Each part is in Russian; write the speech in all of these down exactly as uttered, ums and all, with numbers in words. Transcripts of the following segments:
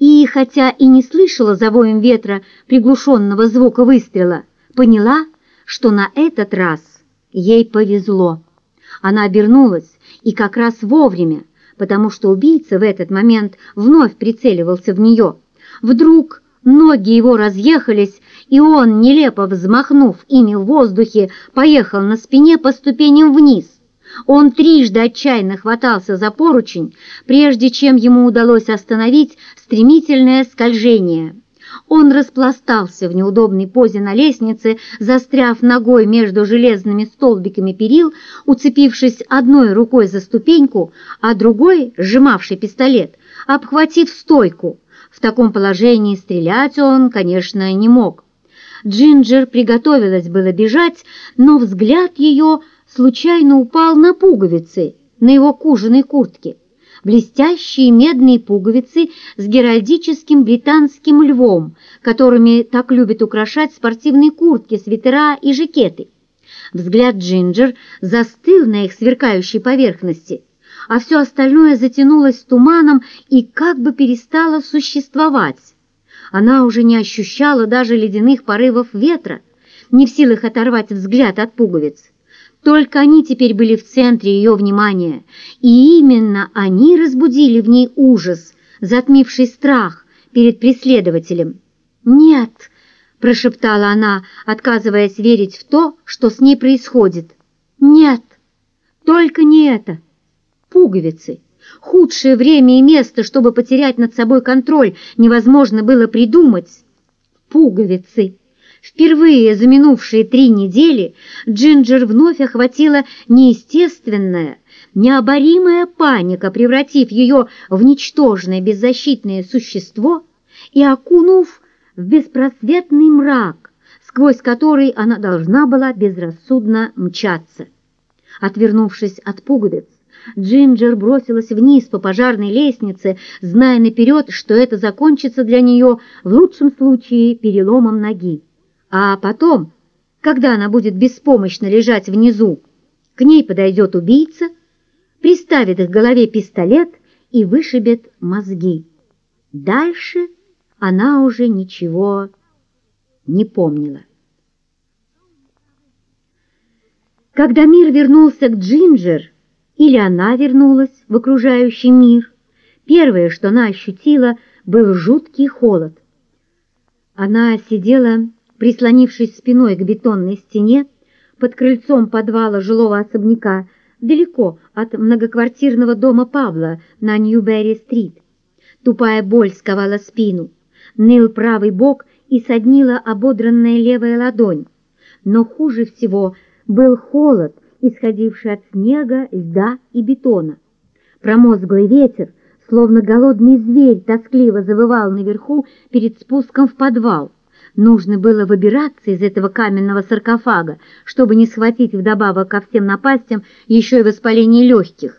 и, хотя и не слышала за воем ветра приглушенного звука выстрела, поняла, что на этот раз ей повезло. Она обернулась, и как раз вовремя, потому что убийца в этот момент вновь прицеливался в нее. Вдруг ноги его разъехались, и он, нелепо взмахнув ими в воздухе, поехал на спине по ступеням вниз. Он трижды отчаянно хватался за поручень, прежде чем ему удалось остановить стремительное скольжение. Он распластался в неудобной позе на лестнице, застряв ногой между железными столбиками перил, уцепившись одной рукой за ступеньку, а другой, сжимавший пистолет, обхватив стойку. В таком положении стрелять он, конечно, не мог. Джинджер приготовилась было бежать, но взгляд ее случайно упал на пуговицы на его кожаной куртке. Блестящие медные пуговицы с геральдическим британским львом, которыми так любят украшать спортивные куртки, свитера и жакеты. Взгляд Джинджер застыл на их сверкающей поверхности, а все остальное затянулось туманом и как бы перестало существовать. Она уже не ощущала даже ледяных порывов ветра, не в силах оторвать взгляд от пуговиц. Только они теперь были в центре ее внимания, и именно они разбудили в ней ужас, затмивший страх перед преследователем. «Нет!» – прошептала она, отказываясь верить в то, что с ней происходит. «Нет! Только не это! Пуговицы! Худшее время и место, чтобы потерять над собой контроль, невозможно было придумать. Пуговицы!» Впервые за минувшие три недели Джинджер вновь охватила неестественная, необоримая паника, превратив ее в ничтожное беззащитное существо и окунув в беспросветный мрак, сквозь который она должна была безрассудно мчаться. Отвернувшись от пуговиц, Джинджер бросилась вниз по пожарной лестнице, зная наперед, что это закончится для нее в лучшем случае переломом ноги. А потом, когда она будет беспомощно лежать внизу, к ней подойдет убийца, приставит к голове пистолет и вышибет мозги. Дальше она уже ничего не помнила. Когда мир вернулся к Джинджер, или она вернулась в окружающий мир, первое, что она ощутила, был жуткий холод. Она сидела, прислонившись спиной к бетонной стене, под крыльцом подвала жилого особняка, далеко от многоквартирного дома Павла на Ньюберри-стрит. Тупая боль сковала спину, ныл правый бок и соднила ободранная левая ладонь. Но хуже всего был холод, исходивший от снега, льда и бетона. Промозглый ветер, словно голодный зверь, тоскливо завывал наверху перед спуском в подвал. Нужно было выбираться из этого каменного саркофага, чтобы не схватить вдобавок ко всем напастям еще и воспаление легких.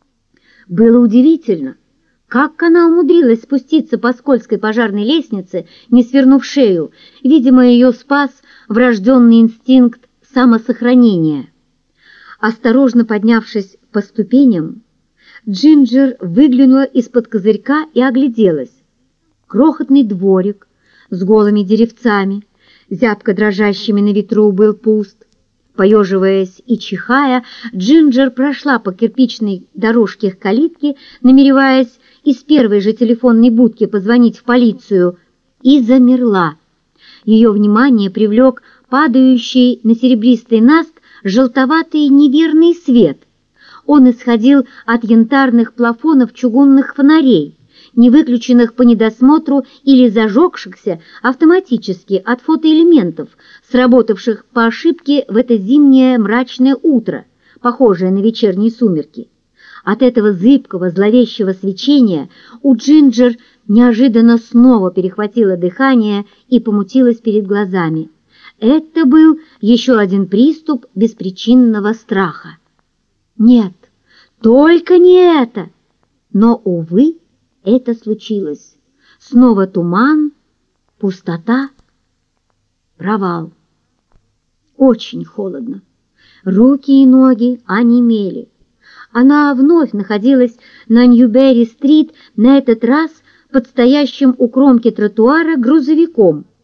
Было удивительно, как она умудрилась спуститься по скользкой пожарной лестнице, не свернув шею. Видимо, ее спас врожденный инстинкт самосохранения. Осторожно поднявшись по ступеням, Джинджер выглянула из-под козырька и огляделась. Крохотный дворик с голыми деревцами, зябко дрожащими на ветру, был пуст. Поеживаясь и чихая, Джинджер прошла по кирпичной дорожке к калитке, намереваясь из первой же телефонной будки позвонить в полицию, и замерла. Ее внимание привлек падающий на серебристый наст желтоватый неверный свет. Он исходил от янтарных плафонов чугунных фонарей, не выключенных по недосмотру или зажегшихся автоматически от фотоэлементов, сработавших по ошибке в это зимнее мрачное утро, похожее на вечерние сумерки. От этого зыбкого, зловещего свечения у Джинджер неожиданно снова перехватило дыхание и помутилось перед глазами. Это был еще один приступ беспричинного страха. Нет, только не это! Но, увы, это случилось. Снова туман, пустота, провал. Очень холодно. Руки и ноги онемели. Она вновь находилась на Ньюберри-стрит, на этот раз под стоящим у кромки тротуара грузовиком.